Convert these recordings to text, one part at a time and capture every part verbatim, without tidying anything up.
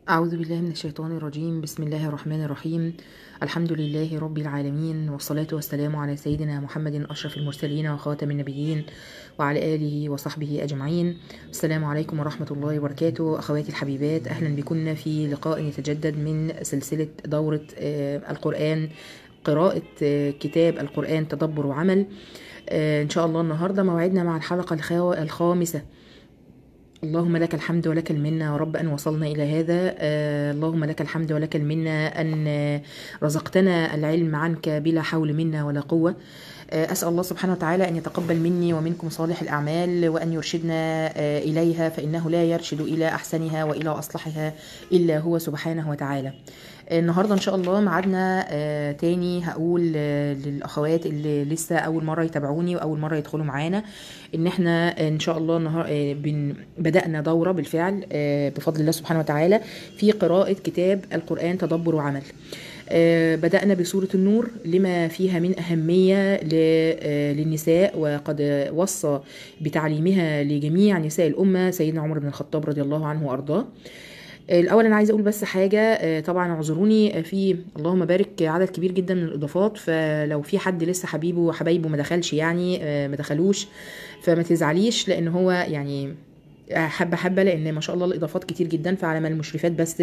أعوذ بالله من الشيطان الرجيم. بسم الله الرحمن الرحيم. الحمد لله رب العالمين، والصلاة والسلام على سيدنا محمد أشرف المرسلين وخاتم النبيين وعلى آله وصحبه أجمعين. السلام عليكم ورحمة الله وبركاته. أخواتي الحبيبات، أهلا بكم في لقاء يتجدد من سلسلة دورة القرآن، قراءة كتاب القرآن تدبر وعمل. إن شاء الله النهاردة موعدنا مع الحلقة الخامسة. اللهم لك الحمد ولك المنة يا رب أن وصلنا إلى هذا. آه اللهم لك الحمد ولك المنة أن رزقتنا العلم عنك بلا حول منا ولا قوة. آه أسأل الله سبحانه وتعالى أن يتقبل مني ومنكم صالح الأعمال، وأن يرشدنا آه إليها، فإنه لا يرشد إلى أحسنها وإلى أصلحها إلا هو سبحانه وتعالى. النهارده ان شاء الله ميعادنا آه تاني. هقول آه للاخوات اللي لسه اول مره يتابعوني واول مره يدخلوا معانا ان احنا ان شاء الله النهار آه بن بدانا دوره بالفعل آه بفضل الله سبحانه وتعالى في قراءه كتاب القرآن تدبر وعمل. آه بدأنا بسورة النور لما فيها من أهمية للنساء، وقد وصى بتعليمها لجميع نساء الأمة سيدنا عمر بن الخطاب رضي الله عنه وأرضاه. الاول انا عايزه اقول بس حاجه، طبعا اعذروني في اللهم بارك عدد كبير جدا من الاضافات، فلو في حد لسه حبيبه وحبايبه ما دخلش يعني ما دخلوش فما تزعليش، لان هو يعني حبه حبه، لان ما شاء الله الاضافات كتير جدا، فعلى ما المشرفات بس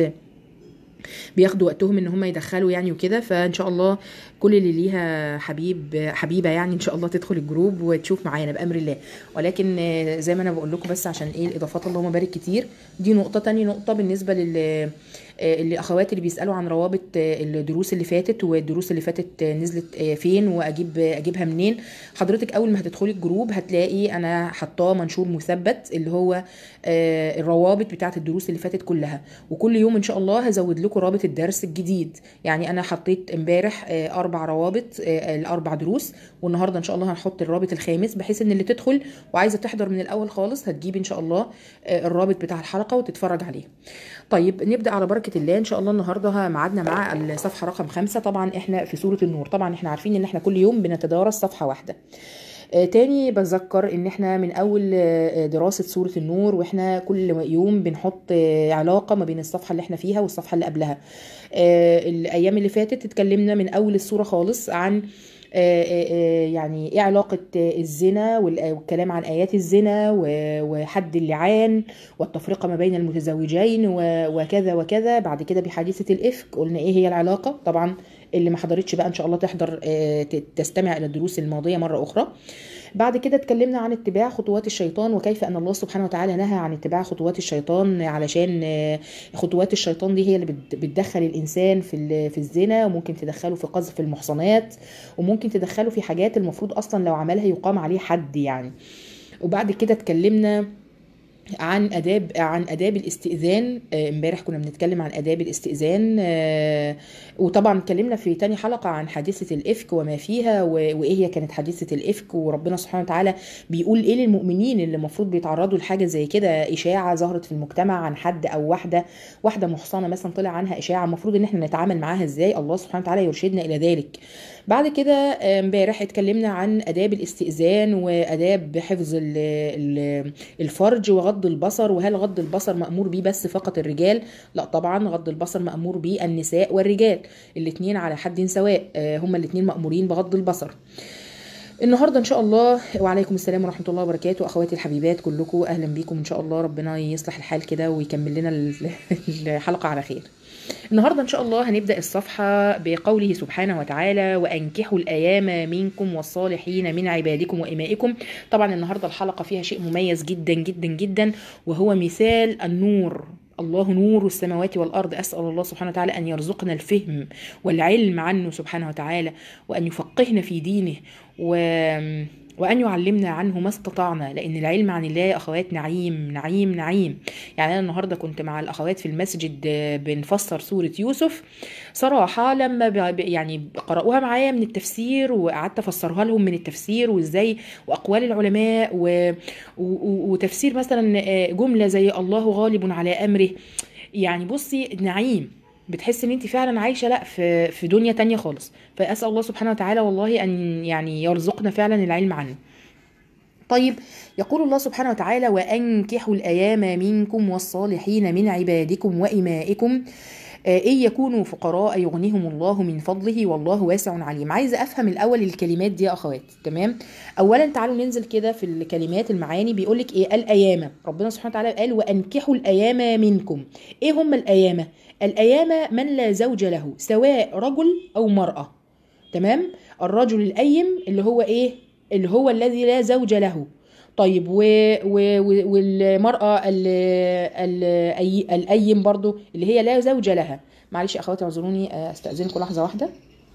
بياخدوا وقتهم ان هم يدخلوا يعني وكده. فان شاء الله كل اللي ليها حبيب حبيبه يعني ان شاء الله تدخل الجروب وتشوف معانا بامر الله. ولكن زي ما انا بقول لكم بس عشان ايه الاضافات اللهم بارك كتير. دي نقطه. تاني نقطه بالنسبه لل الاخوات اللي بيسالوا عن روابط الدروس اللي فاتت، والدروس اللي فاتت نزلت فين واجيب اجيبها منين. حضرتك اول ما هتدخلي الجروب هتلاقي انا حطاه منشور مثبت اللي هو الروابط بتاعه الدروس اللي فاتت كلها، وكل يوم ان شاء الله هزود لكم رابط الدرس الجديد. يعني انا حطيت امبارح اربع روابط الاربع دروس، والنهارده ان شاء الله هنحط الرابط الخامس، بحيث ان اللي تدخل وعايزه تحضر من الاول خالص هتجيب ان شاء الله الرابط بتاع الحلقه وتتفرج عليه. طيب نبدا على بركه الله ان شاء الله. النهارده ميعادنا مع الصفحه رقم خمسة. طبعا احنا في سوره النور، طبعا احنا عارفين ان احنا كل يوم بنتدارس صفحه واحده. آه تاني بذكر ان احنا من اول آه دراسة سورة النور واحنا كل يوم بنحط آه علاقة ما بين الصفحة اللي احنا فيها والصفحة اللي قبلها. آه الايام اللي فاتت اتكلمنا من اول السورة خالص عن يعني ايه علاقة الزنا والكلام عن آيات الزنا وحد اللعان والتفرقة ما بين المتزوجين وكذا وكذا. بعد كده بحادثة الإفك قلنا ايه هي العلاقة. طبعا اللي ما حضرتش بقى ان شاء الله تحضر تستمع الى الدروس الماضية مرة اخرى. بعد كده اتكلمنا عن اتباع خطوات الشيطان، وكيف ان الله سبحانه وتعالى نهى عن اتباع خطوات الشيطان، علشان خطوات الشيطان دي هي اللي بتدخل الانسان في في الزنا، وممكن تدخله في قذف المحصنات، وممكن تدخله في حاجات المفروض اصلا لو عملها يقام عليه حد يعني. وبعد كده اتكلمنا عن اداب عن اداب الاستئذان. امبارح كنا بنتكلم عن اداب الاستئذان، وطبعا اتكلمنا في تاني حلقه عن حادثه الافك وما فيها، وايه هي كانت حادثه الافك، وربنا سبحانه وتعالى بيقول ايه للمؤمنين اللي المفروض بيتعرضوا لحاجه زي كده، اشاعه ظهرت في المجتمع عن حد او واحده واحده محصنه مثلا طلع عنها اشاعه، المفروض ان احنا نتعامل معاها ازاي. الله سبحانه وتعالى يرشدنا الى ذلك. بعد كده امبارح اتكلمنا عن اداب الاستئذان واداب حفظ الفرج وغض البصر، وهل غض البصر مأمور بيه بس فقط الرجال؟ لا طبعا، غض البصر مأمور بيه النساء والرجال، الاثنين على حد سواء، هما الاثنين مأمورين بغض البصر. النهارده ان شاء الله. وعليكم السلام ورحمه الله وبركاته. اخواتي الحبيبات كلكم اهلا بيكم ان شاء الله. ربنا يصلح الحال كده ويكمل لنا الحلقه على خير. النهارده ان شاء الله هنبدا الصفحه بقوله سبحانه وتعالى: وانكحوا الايام منكم والصالحين من عبادكم وامائكم. طبعا النهارده الحلقه فيها شيء مميز جدا جدا جدا، وهو مثال النور. الله نور السماوات والأرض. أسأل الله سبحانه وتعالى أن يرزقنا الفهم والعلم عنه سبحانه وتعالى، وأن يفقهنا في دينه، و... وأن يعلمنا عنه ما استطعنا، لأن العلم عن الله يا أخوات نعيم نعيم نعيم. يعني أنا النهاردة كنت مع الأخوات في المسجد بنفسر سورة يوسف. صراحة لما ب... يعني قرأوها معايا من التفسير، وقعدت أفسرها لهم من التفسير وإزاي وأقوال العلماء، و... و... وتفسير مثلا جملة زي الله غالب على أمره. يعني بصي نعيم، بتحس ان انت فعلا عايشه لا في في دنيا تانية خالص. فاسال الله سبحانه وتعالى والله ان يعني يرزقنا فعلا العلم عنه. طيب يقول الله سبحانه وتعالى وأنكحوا الأيام منكم والصالحين من عبادكم وإمائكم إن يكونوا فقراء يغنيهم الله من فضله والله واسع عليم. عايزة أفهم الأول الكلمات دي يا أخوات. تمام. أولا تعالوا ننزل كده في الكلمات المعاني. بيقولك إيه الأيام؟ ربنا سبحانه وتعالى قال وأنكحوا الأيام منكم. إيه هم الأيام؟ الأيام من لا زوج له سواء رجل أو مرأة. تمام. الرجل الأيم اللي هو إيه؟ اللي هو الذي لا زوج له. طيب و... و... والمرأة ال... ال... الأيم برضو اللي هي لا زوج لها. معلش يا أخواتي اعذروني أستأذنكم لحظة واحدة.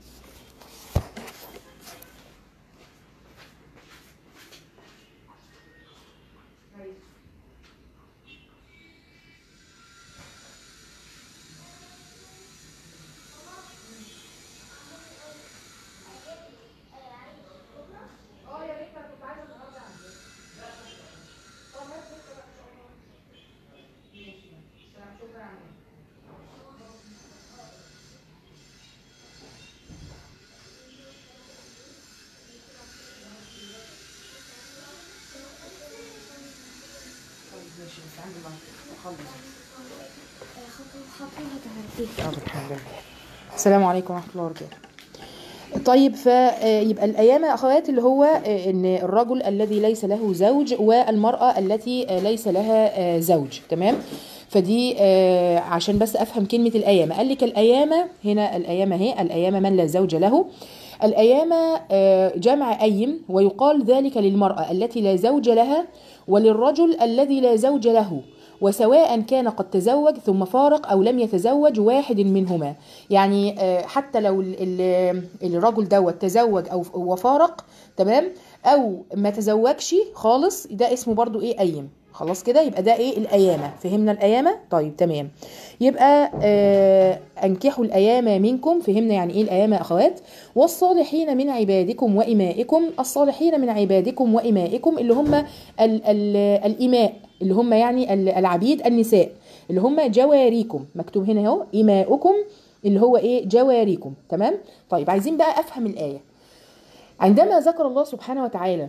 السلام عليكم ورحمة الله وبركاته. طيب فيبقى الأيام يا أخوات اللي هو إن الرجل الذي ليس له زوج والمرأة التي ليس لها زوج. تمام. فدي عشان بس أفهم كلمة الأيام. قال لك الأيام هنا الأيام هي الأيام من لا زوج له. الأيام جمع أيم ويقال ذلك للمرأة التي لا زوج لها وللرجل الذي لا زوج له وسواء كان قد تزوج ثم فارق أو لم يتزوج واحد منهما. يعني حتى لو الرجل دوت تزوج أو وفارق تمام أو ما تزوجش خالص ده اسمه برضو إيه أيم. خلاص كده يبقى ده ايه الأيامة. فهمنا الأيامة؟ طيب تمام. يبقى آه أنكحوا الأيامة منكم. فهمنا يعني ايه الأيامة يا أخوات. والصالحين من عبادكم وإمائكم. الصالحين من عبادكم وإمائكم اللي هم ال ال الإماء اللي هم يعني العبيد النساء اللي هم جواريكم. مكتوب هنا اهو إماؤكم اللي هو ايه جواريكم. تمام. طيب عايزين بقى أفهم الآية. عندما ذكر الله سبحانه وتعالى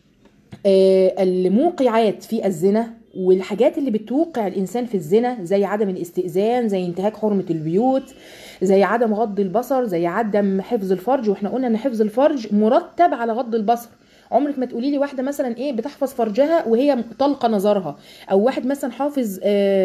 الموقعات في الزنا والحاجات اللي بتوقع الإنسان في الزنا زي عدم الاستئذان زي انتهاك حرمة البيوت زي عدم غض البصر زي عدم حفظ الفرج. واحنا قلنا ان حفظ الفرج مرتب على غض البصر. عمرك ما تقولي لي واحدة مثلا ايه بتحفظ فرجها وهي طلق نظرها او واحد مثلا حافظ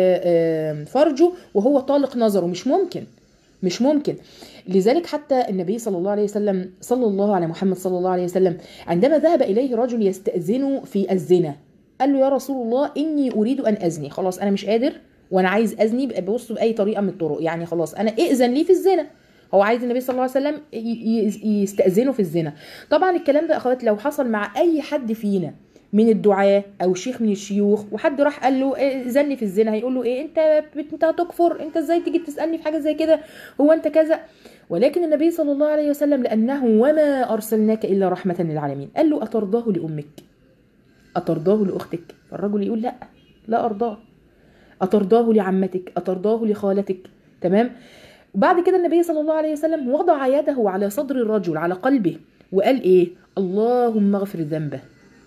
فرجه وهو طالق نظره. مش ممكن مش ممكن. لذلك حتى النبي صلى الله عليه وسلم صلى الله على محمد صلى الله عليه وسلم عندما ذهب إليه رجل يستأذن في الزنا قال له يا رسول الله إني أريد أن أزني. خلاص أنا مش قادر وأنا عايز أزني ببص بأي طريقة من الطرق. يعني خلاص أنا إئذن لي في الزنا. هو عايز النبي صلى الله عليه وسلم يستأذنه في الزنا. طبعا الكلام ده أخوات لو حصل مع أي حد فينا من الدعاة او شيخ من الشيوخ وحد راح قال له إيه زني في الزنا هيقول له ايه انت انت هتكفر انت ازاي تيجي تسالني في حاجه زي كده هو انت كذا. ولكن النبي صلى الله عليه وسلم لانه وما ارسلناك الا رحمه للعالمين قال له اترضاه لامك اترضاه لاختك. فالرجل يقول لا لا ارضاه. اترضاه لعمتك اترضاه لخالتك. تمام. بعد كده النبي صلى الله عليه وسلم وضع يده على صدر الرجل على قلبه وقال ايه اللهم اغفر ذنبه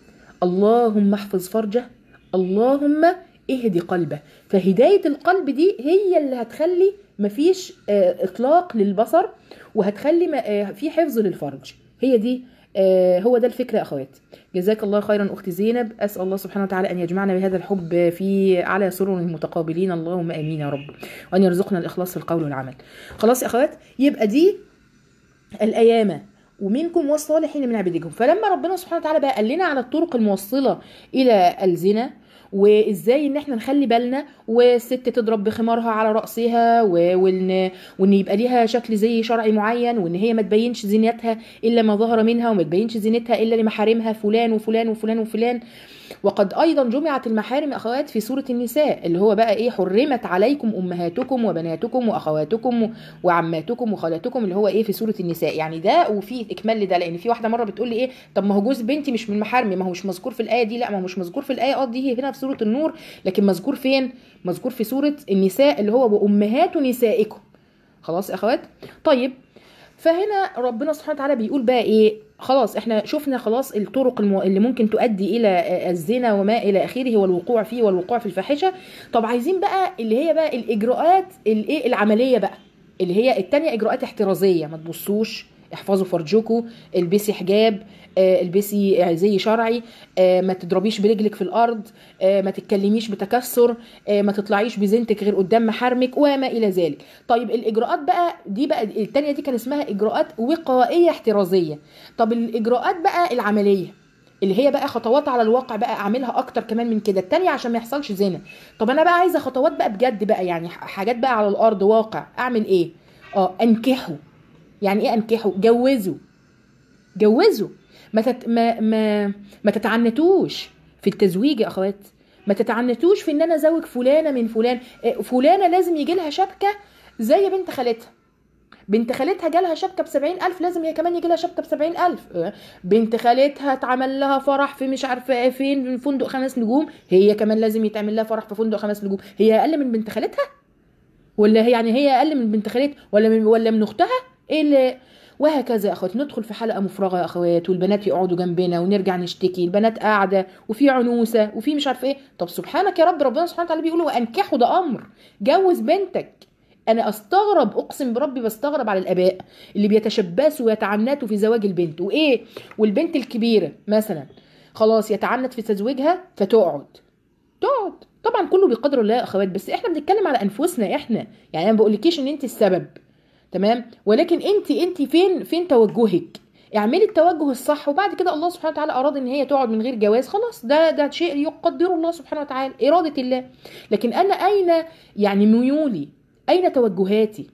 اللهم احفظ فرجه اللهم اهدي قلبه. فهداية القلب دي هي اللي هتخلي مفيش اطلاق للبصر وهتخلي في حفظ للفرج. هي دي هو ده الفكرة يا اخوات. جزاك الله خيرا اختي زينب. اسال الله سبحانه وتعالى ان يجمعنا بهذا الحب في على سرر متقابلين اللهم امين يا رب وان يرزقنا الاخلاص في القول والعمل. خلاص يا اخوات يبقى دي الايامه ومنكم والصالحين من عبادكم. فلما ربنا سبحانه وتعالى بقى قال لنا على الطرق الموصله الى الزنا وازاي ان احنا نخلي بالنا والست تضرب بخمارها على راسها وان وان يبقى ليها شكل زي شرعي معين وان هي ما تبينش زينتها الا ما ظهر منها وما تبينش زينتها الا لمحارمها فلان وفلان وفلان وفلان. وقد ايضا جمعت المحارم اخوات في سوره النساء اللي هو بقى ايه حرمت عليكم امهاتكم وبناتكم واخواتكم وعماتكم وخالاتكم اللي هو ايه في سوره النساء. يعني ده وفي اكمال لده لان في واحده مره بتقول لي ايه طب ما هو جوز بنتي مش من محارمي ما هو مش مذكور في الايه دي. لا ما هو مش مذكور في الايه اه دي هنا في سوره النور لكن مذكور فين مذكور في سوره النساء اللي هو وامهات نسائكم. خلاص يا اخوات. طيب فهنا ربنا سبحانه وتعالى بيقول بقى ايه خلاص احنا شفنا خلاص الطرق المو... اللي ممكن تؤدي الى الزنا وما الى اخره والوقوع فيه والوقوع في الفاحشه. طب عايزين بقى اللي هي بقى الاجراءات الايه العمليه بقى، اللي هي التانية اجراءات احترازيه. ما تبصوش، احفظوا فرجكم، البسي حجاب، آه، البسي زي شرعي، آه، ما تضربيش برجلك في الارض، آه، ما تتكلميش بتكسر، آه، ما تطلعيش بزينتك غير قدام محارمك وما الى ذلك. طيب الاجراءات بقى دي بقى التانية دي كان اسمها اجراءات وقائيه احترازيه. طب الاجراءات بقى العمليه اللي هي بقى خطوات على الواقع بقى اعملها اكتر كمان من كده، التانية عشان ما يحصلش زنا. طب انا بقى عايزه خطوات بقى بجد بقى، يعني حاجات بقى على الارض واقع. اعمل ايه؟ اه انكحوا. يعني ايه انكحوا؟ جوزوا. جوزوا. ما تت... ما ما ما تتعنتوش في التزويج يا اخوات. ما تتعنتوش في ان انا ازوج فلانه من فلان. فلانه لازم يجي لها شبكه زي بنت خالتها. بنت خالتها جالها شبكه بسبعين الف، لازم هي كمان يجي لها شبكه بسبعين الف. بنت خالتها اتعمل لها فرح في مش عارفه فين، في فندق خمس نجوم، هي كمان لازم يتعمل لها فرح في فندق خمس نجوم. هي اقل من بنت خالتها؟ ولا هي يعني هي اقل من بنت خالتها ولا من ولا من اختها؟ ايه اللي وهكذا يا اخوات. ندخل في حلقه مفرغه يا اخوات، والبنات يقعدوا جنبنا ونرجع نشتكي البنات قاعده وفي عنوسه وفي مش عارف ايه. طب سبحانك يا رب، ربنا سبحانه وتعالى بيقول وانكحوا، ده امر. جوز بنتك. انا استغرب، اقسم بربي بستغرب على الاباء اللي بيتشبثوا ويتعنتوا في زواج البنت. وايه؟ والبنت الكبيره مثلا خلاص يتعنت في تزويجها فتقعد تقعد. طبعا كله بقدر الله يا اخوات، بس احنا بنتكلم على انفسنا احنا. يعني انا ما بقولكيش ان انت السبب، تمام، ولكن انت انت فين فين توجهك. اعملي التوجه الصح، وبعد كده الله سبحانه وتعالى اراد ان هي تقعد من غير جواز، خلاص ده ده شيء يقدره الله سبحانه وتعالى، اراده الله. لكن انا اين يعني ميولي؟ اين توجهاتي؟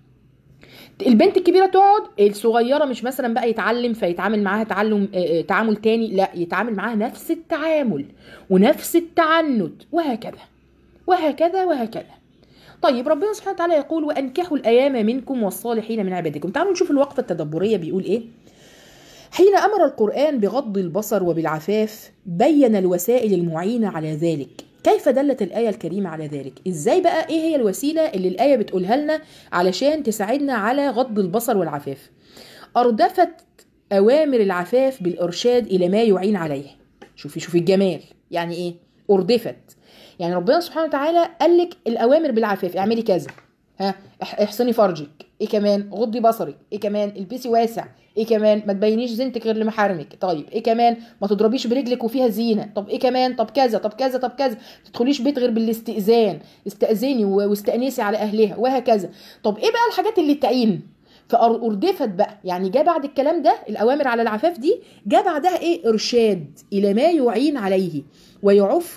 البنت الكبيره تقعد، الصغيره مش مثلا بقى يتعلم فيتعامل معاها تعلم تعامل تاني، لا، يتعامل معاها نفس التعامل ونفس التعنت، وهكذا وهكذا وهكذا. طيب ربنا سبحانه وتعالى يقول وانكحوا الايام منكم والصالحين من عبادكم. تعالوا نشوف الوقفه التدبريه بيقول ايه. حين امر القران بغض البصر وبالعفاف بين الوسائل المعينه على ذلك. كيف دلت الآية الكريمة على ذلك؟ ازاي بقى؟ ايه هي الوسيلة اللي الآية بتقولها لنا علشان تساعدنا على غض البصر والعفاف؟ أردفت أوامر العفاف بالإرشاد إلى ما يعين عليه. شوفي شوفي الجمال. يعني ايه أردفت؟ يعني ربنا سبحانه وتعالى قال لك الأوامر بالعفاف، اعملي كذا، ها، احصني فرجك، ايه كمان؟ غضي بصرك، ايه كمان؟ البسي واسع، ايه كمان؟ ما تبينيش زينتك غير لمحارمك، طيب ايه كمان؟ ما تضربيش برجلك وفيها زينه، طب ايه كمان؟ طب كذا طب كذا طب كذا، ما تدخليش بيت غير بالاستئذان، استأذني واستأنسي على اهلها، وهكذا. طب ايه بقى الحاجات اللي تعين؟ فأردفت بقى، يعني جاء بعد الكلام ده الأوامر على العفاف دي جاء بعدها ايه؟ إرشاد إلى ما يعين عليه ويعف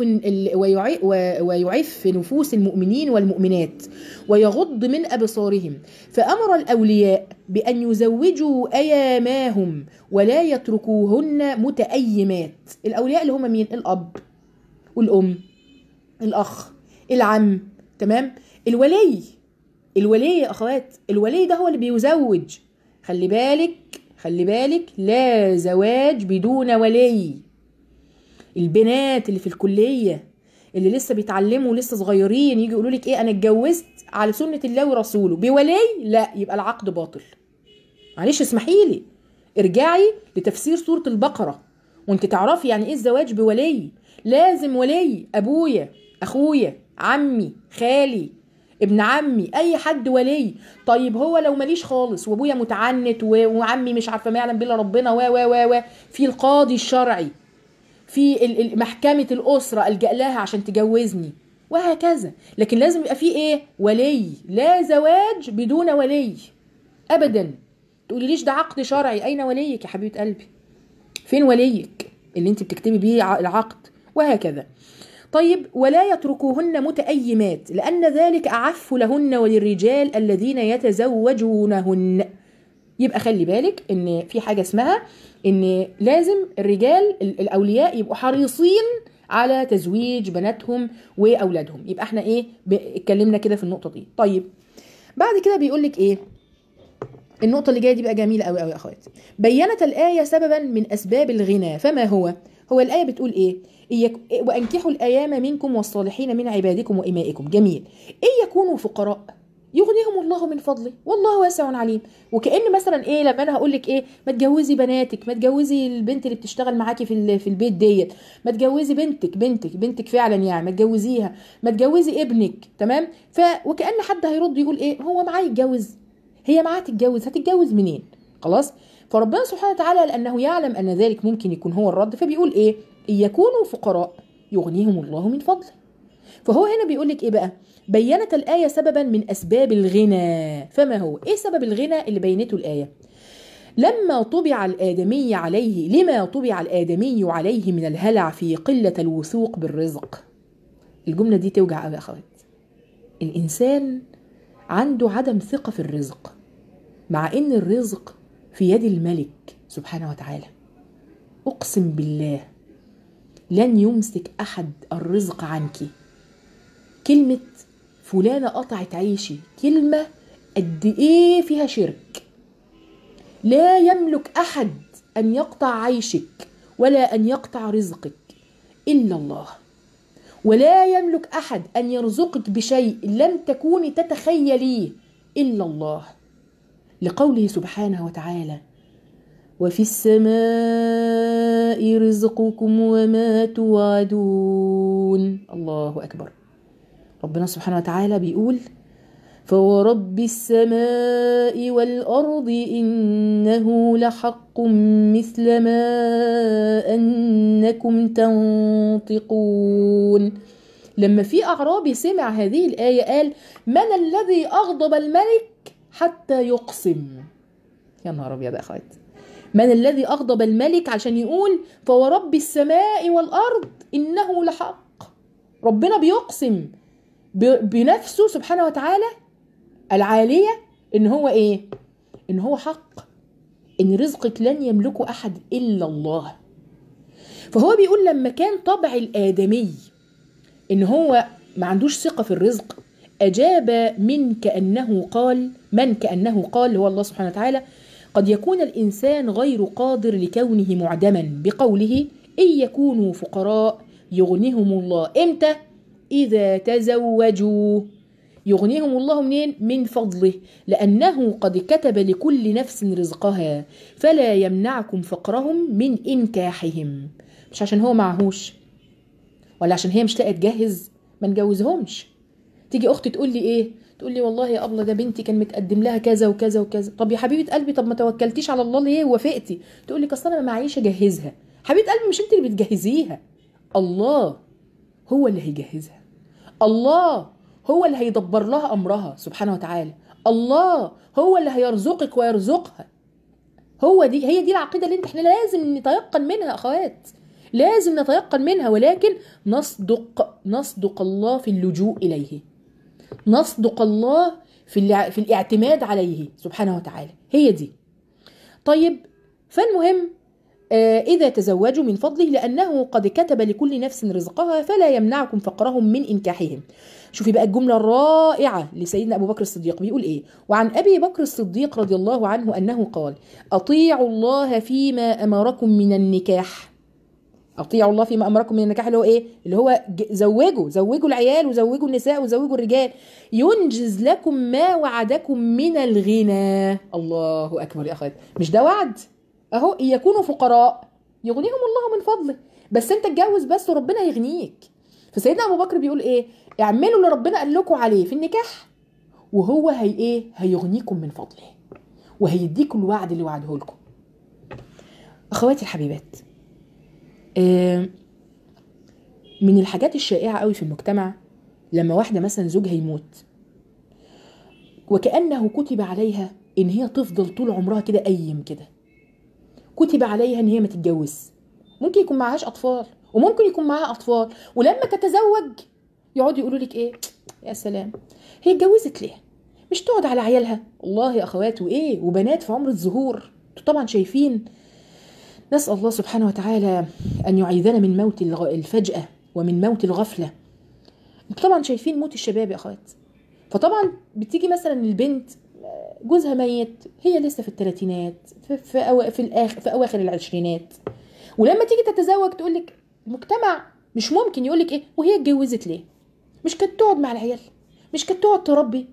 ويعف نفوس المؤمنين والمؤمنات ويغض من أبصارهم. فأمر الأولياء بأن يزوجوا أياماهم ولا يتركوهن متأيمات. الأولياء اللي هم مين؟ الأب والأم، الأخ، العم، تمام؟ الولي، الولي يا أخوات، الولي ده هو اللي بيزوج. خلي بالك خلي بالك لا زواج بدون ولي. البنات اللي في الكلية اللي لسه بيتعلموا لسه صغيرين يجي يقولوا لك ايه، انا اتجوزت على سنة الله ورسوله بولي، لا، يبقى العقد باطل. معلش اسمحي لي، ارجعي لتفسير سورة البقرة وانت تعرفي يعني ايه الزواج بولي. لازم ولي، ابويا، اخويا، عمي، خالي، ابن عمي، اي حد ولي. طيب هو لو ماليش خالص وابويا متعنت وعمي مش عارفه ما يعلم بالله ربنا و و و في القاضي الشرعي، في محكمة الأسرة ألجأ لها عشان تجوزني، وهكذا. لكن لازم يبقى فيه ايه؟ ولي. لا زواج بدون ولي أبدا. تقولي ليش ده عقد شرعي، أين وليك يا حبيبة قلبي؟ فين وليك اللي انت بتكتبي بيه العقد؟ وهكذا. طيب ولا يتركوهن متأيمات لأن ذلك أعف لهن وللرجال الذين يتزوجونهن. يبقى خلي بالك ان في حاجة اسمها ان لازم الرجال الاولياء يبقوا حريصين على تزويج بناتهم واولادهم. يبقى احنا ايه اتكلمنا كده في النقطة دي. طيب بعد كده بيقولك ايه النقطة اللي جاية دي بقى جميلة قوي قوي يا اخواتي. بينت الآية سببا من اسباب الغنى، فما هو؟ هو الآية بتقول ايه؟ وانكحوا الأيام منكم والصالحين من عبادكم وإمائكم. جميل. إن يكونوا فقراء، يغنيهم الله من فضله والله واسع عليم. وكأن مثلا ايه لما انا هقول لك ايه ما تجوزي بناتك، ما تجوزي البنت اللي بتشتغل معاكي في في البيت ديت، ما تجوزي بنتك بنتك بنتك فعلا يعني ما تجوزيها، ما تجوزي ابنك، تمام. ف وكأن حد هيرد يقول ايه هو معاه يتجوز، هي معاه تتجوز، هتتجوز منين؟ خلاص. فربنا سبحانه وتعالى لأنه يعلم أن ذلك ممكن يكون هو الرد، فبيقول ايه إن يكونوا فقراء يغنيهم الله من فضله. فهو هنا بيقول لك ايه بقى؟ بينت الآية سببا من أسباب الغنى، فما هو؟ ايه سبب الغنى اللي بينته الآية؟ لما طبع الآدمي عليه لما طبع الآدمي عليه من الهلع في قلة الوثوق بالرزق. الجملة دي توجع قوي يا أخوات. الإنسان عنده عدم ثقة في الرزق، مع إن الرزق في يد الملك سبحانه وتعالى. أقسم بالله لن يمسك أحد الرزق عنك. كلمة فلانة قطعت عيشي كلمة قد إيه فيها شرك. لا يملك أحد أن يقطع عيشك ولا أن يقطع رزقك إلا الله، ولا يملك أحد أن يرزقك بشيء لم تكوني تتخيليه إلا الله، لقوله سبحانه وتعالى وفي السماء رزقكم وما توعدون. الله أكبر. ربنا سبحانه وتعالى بيقول فورب السماء والأرض إنه لحق مثل ما أنكم تنطقون. لما في أعرابي سمع هذه الآية قال من الذي أغضب الملك حتى يقسم؟ يا نهار أبيض يا أخوات، من الذي أغضب الملك عشان يقول فورب السماء والأرض إنه لحق؟ ربنا بيقسم بنفسه سبحانه وتعالى العالية إن هو إيه؟ إن هو حق، إن رزقك لن يملكه أحد إلا الله. فهو بيقول لما كان طبع الآدمي إن هو ما عندوش ثقة في الرزق، أجاب من كأنه قال من كأنه قال هو الله سبحانه وتعالى قد يكون الإنسان غير قادر لكونه معدما بقوله إن يكونوا فقراء يغنيهم الله. إمتى؟ إذا تزوجوا. يغنيهم الله منين؟ من فضله، لأنه قد كتب لكل نفس رزقها فلا يمنعكم فقرهم من إنكاحهم. مش عشان هو معهوش ولا عشان هي مش لاقيه تجهز ما نجوزهمش. تيجي أختي تقول لي إيه؟ تقول لي والله يا أبلة ده بنتي كان متقدم لها كذا وكذا وكذا. طب يا حبيبة قلبي طب ما توكلتيش على الله ليه ووافقتي؟ تقول لك أصل أنا ما معيش أجهزها. حبيبة قلبي مش أنت اللي بتجهزيها، الله هو اللي هيجهزها، الله هو اللي هيدبر لها أمرها سبحانه وتعالى، الله هو اللي هيرزقك ويرزقها. هو دي هي دي العقيدة اللي احنا لازم نتيقن منها أخوات، لازم نتيقن منها. ولكن نصدق نصدق الله في اللجوء إليه، نصدق الله في في الاعتماد عليه سبحانه وتعالى. هي دي. طيب فالمهم آه إذا تزوجوا من فضله لأنه قد كتب لكل نفس رزقها فلا يمنعكم فقرهم من إنكاحهم. شوفي بقى الجملة الرائعة لسيدنا أبو بكر الصديق بيقول إيه؟ وعن أبي بكر الصديق رضي الله عنه أنه قال أطيعوا الله فيما أمركم من النكاح. أطيعوا الله فيما أمركم من النكاح اللي هو إيه؟ اللي هو زوجوا زوجوا العيال وزوجوا النساء وزوجوا الرجال ينجز لكم ما وعدكم من الغنى. الله أكبر يا أخوات، مش ده وعد؟ أهو إن يكونوا فقراء يغنيهم الله من فضله، بس أنت اتجوز بس وربنا يغنيك. فسيدنا أبو بكر بيقول إيه؟ اعملوا اللي ربنا قال لكم عليه في النكاح وهو هي إيه؟ هيغنيكم من فضله وهيديكم الوعد اللي وعده لكم. أخواتي الحبيبات، من الحاجات الشائعة قوي في المجتمع لما واحدة مثلا زوجها يموت وكأنه كتب عليها إن هي تفضل طول عمرها كده قيم كده، كتب عليها إن هي ما تتجوز. ممكن يكون معهاش أطفال وممكن يكون معها أطفال، ولما تتزوج يقعدوا يقولوا لك إيه؟ يا سلام هي اتجوزت ليه؟ مش تقعد على عيالها. والله يا أخوات وإيه وبنات في عمر الزهور. طبعا شايفين، نسأل الله سبحانه وتعالى أن يعيذنا من موت الفجأة ومن موت الغفلة. طبعا شايفين موت الشباب يا أخوات. فطبعا بتيجي مثلا البنت جوزها ميت، هي لسه في الثلاثينات في في, أو في, الآخر في أواخر العشرينات، ولما تيجي تتزوج تقولك المجتمع مش ممكن يقولك إيه وهي اتجوزت ليه؟ مش كانت تقعد مع العيال؟ مش كانت تقعد تربي؟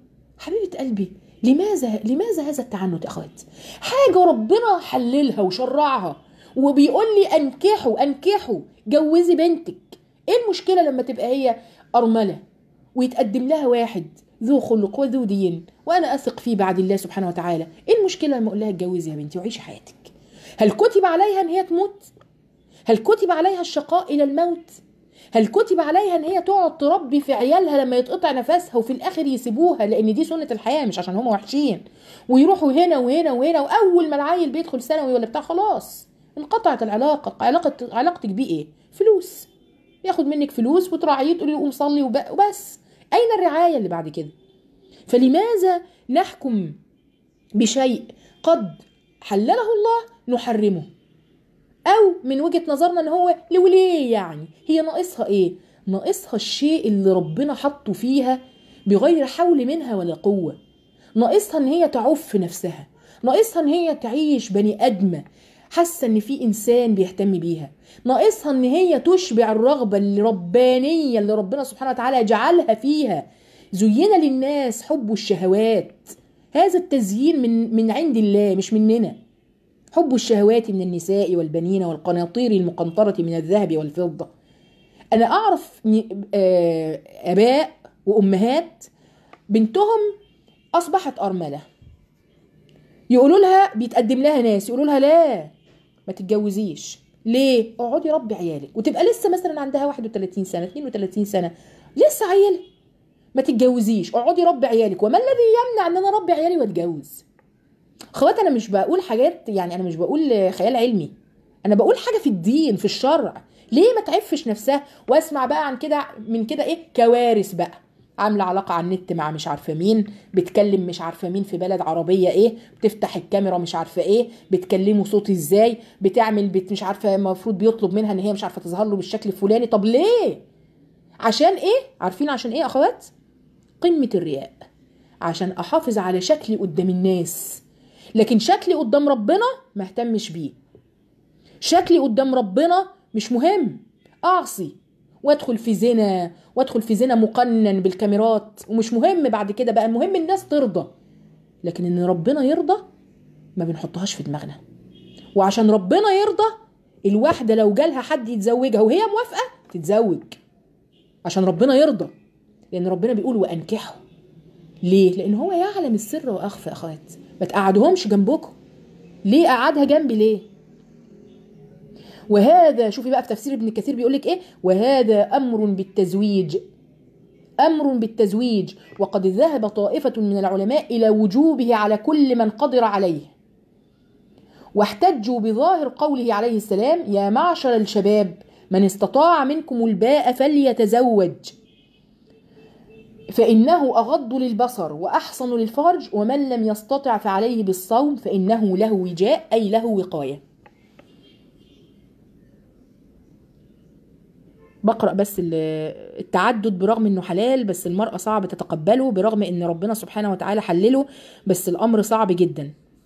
حبيبة قلبي، لماذا لماذا هذا التعنت يا اخوات؟ حاجة ربنا حللها وشرعها وبيقول لي انكحوا انكحوا، جوزي بنتك. ايه المشكلة لما تبقى هي أرملة ويتقدم لها واحد ذو خلق وذو دين وانا اثق فيه بعد الله سبحانه وتعالى؟ ايه المشكلة لما اقول لها اتجوزي يا بنتي وعيشي حياتك؟ هل كتب عليها ان هي تموت؟ هل كتب عليها الشقاء الى الموت؟ هل كتب عليها ان هي تقعد تربي في عيالها لما يتقطع نفسها وفي الاخر يسيبوها لان دي سنة الحياة مش عشان هم وحشين، ويروحوا هنا وهنا وهنا، واول ما العيل بيدخل ثانوي ولا بتاع خلاص انقطعت العلاقة. علاقة علاقتك بيه ايه؟ فلوس، ياخد منك فلوس وتراعيه تقولي قوم صلي وبس. اين الرعاية اللي بعد كده؟ فلماذا نحكم بشيء قد حلله الله نحرمه؟ او من وجهة نظرنا ان هو لوليه، يعني هي ناقصها ايه؟ ناقصها الشيء اللي ربنا حطه فيها بغير حول منها ولا قوة. ناقصها ان هي تعف نفسها، ناقصها ان هي تعيش بني ادمة حاسة ان في انسان بيهتم بيها، ناقصها ان هي تشبع الرغبة الربانية اللي ربنا سبحانه وتعالى جعلها فيها. زين للناس حب الشهوات، هذا التزيين من من عند الله مش مننا. حب الشهوات من النساء والبنين والقناطير المقنطرة من الذهب والفضة. أنا أعرف آباء وأمهات بنتهم أصبحت أرملة، يقولوا لها بيتقدم لها ناس يقولوا لها لا ما تتجوزيش. ليه؟ اقعدي ربي عيالك. وتبقى لسه مثلا عندها واحد وثلاثين سنة اتنين وثلاثين سنة لسه عيالة، ما تتجوزيش، اقعدي ربي عيالك. وما الذي يمنع ان انا ربي عيالي واتجوز؟ اخوات انا مش بقول حاجات، يعني انا مش بقول خيال علمي، انا بقول حاجه في الدين في الشرع. ليه ما تعفش نفسها؟ واسمع بقى عن كده من كده ايه كوارث بقى، عامله علاقه على النت مع مش عارفه مين، بتكلم مش عارفه مين في بلد عربيه ايه، بتفتح الكاميرا مش عارفه ايه، بتكلمه صوت ازاي، بتعمل بت مش عارفه المفروض بيطلب منها ان هي مش عارفه تظهر له بالشكل الفلاني. طب ليه؟ عشان ايه؟ عارفين عشان ايه اخوات؟ قمه الرياء، عشان احافظ على شكلي قدام الناس، لكن شكلي قدام ربنا ما اهتمش بيه. شكلي قدام ربنا مش مهم، اعصي وادخل في زنا وادخل في زنا مقنن بالكاميرات ومش مهم بعد كده بقى، المهم الناس ترضى. لكن ان ربنا يرضى ما بنحطهاش في دماغنا. وعشان ربنا يرضى الواحدة لو جالها حد يتزوجها وهي موافقة تتزوج عشان ربنا يرضى، لان ربنا بيقول وانكحوا. ليه؟ لان هو يعلم السر واخفى. اخوات ما تقعدهمش جنبكم. ليه قعدها جنبي ليه؟ وهذا شوفي بقى في تفسير ابن كثير بيقولك ايه، وهذا امر بالتزويج، امر بالتزويج، وقد ذهب طائفة من العلماء الى وجوبه على كل من قدر عليه، واحتجوا بظاهر قوله عليه السلام يا معشر الشباب من استطاع منكم الباء فليتزوج فإنه أغض للبصر وأحصن للفرج ومن لم يستطع فعليه بالصوم فإنه له وجاء أي له وقاية. بقرأ بس التعدد برغم أنه حلال، بس المرأة صعب تتقبله برغم أن ربنا سبحانه وتعالى حلله، بس الأمر صعب جدا.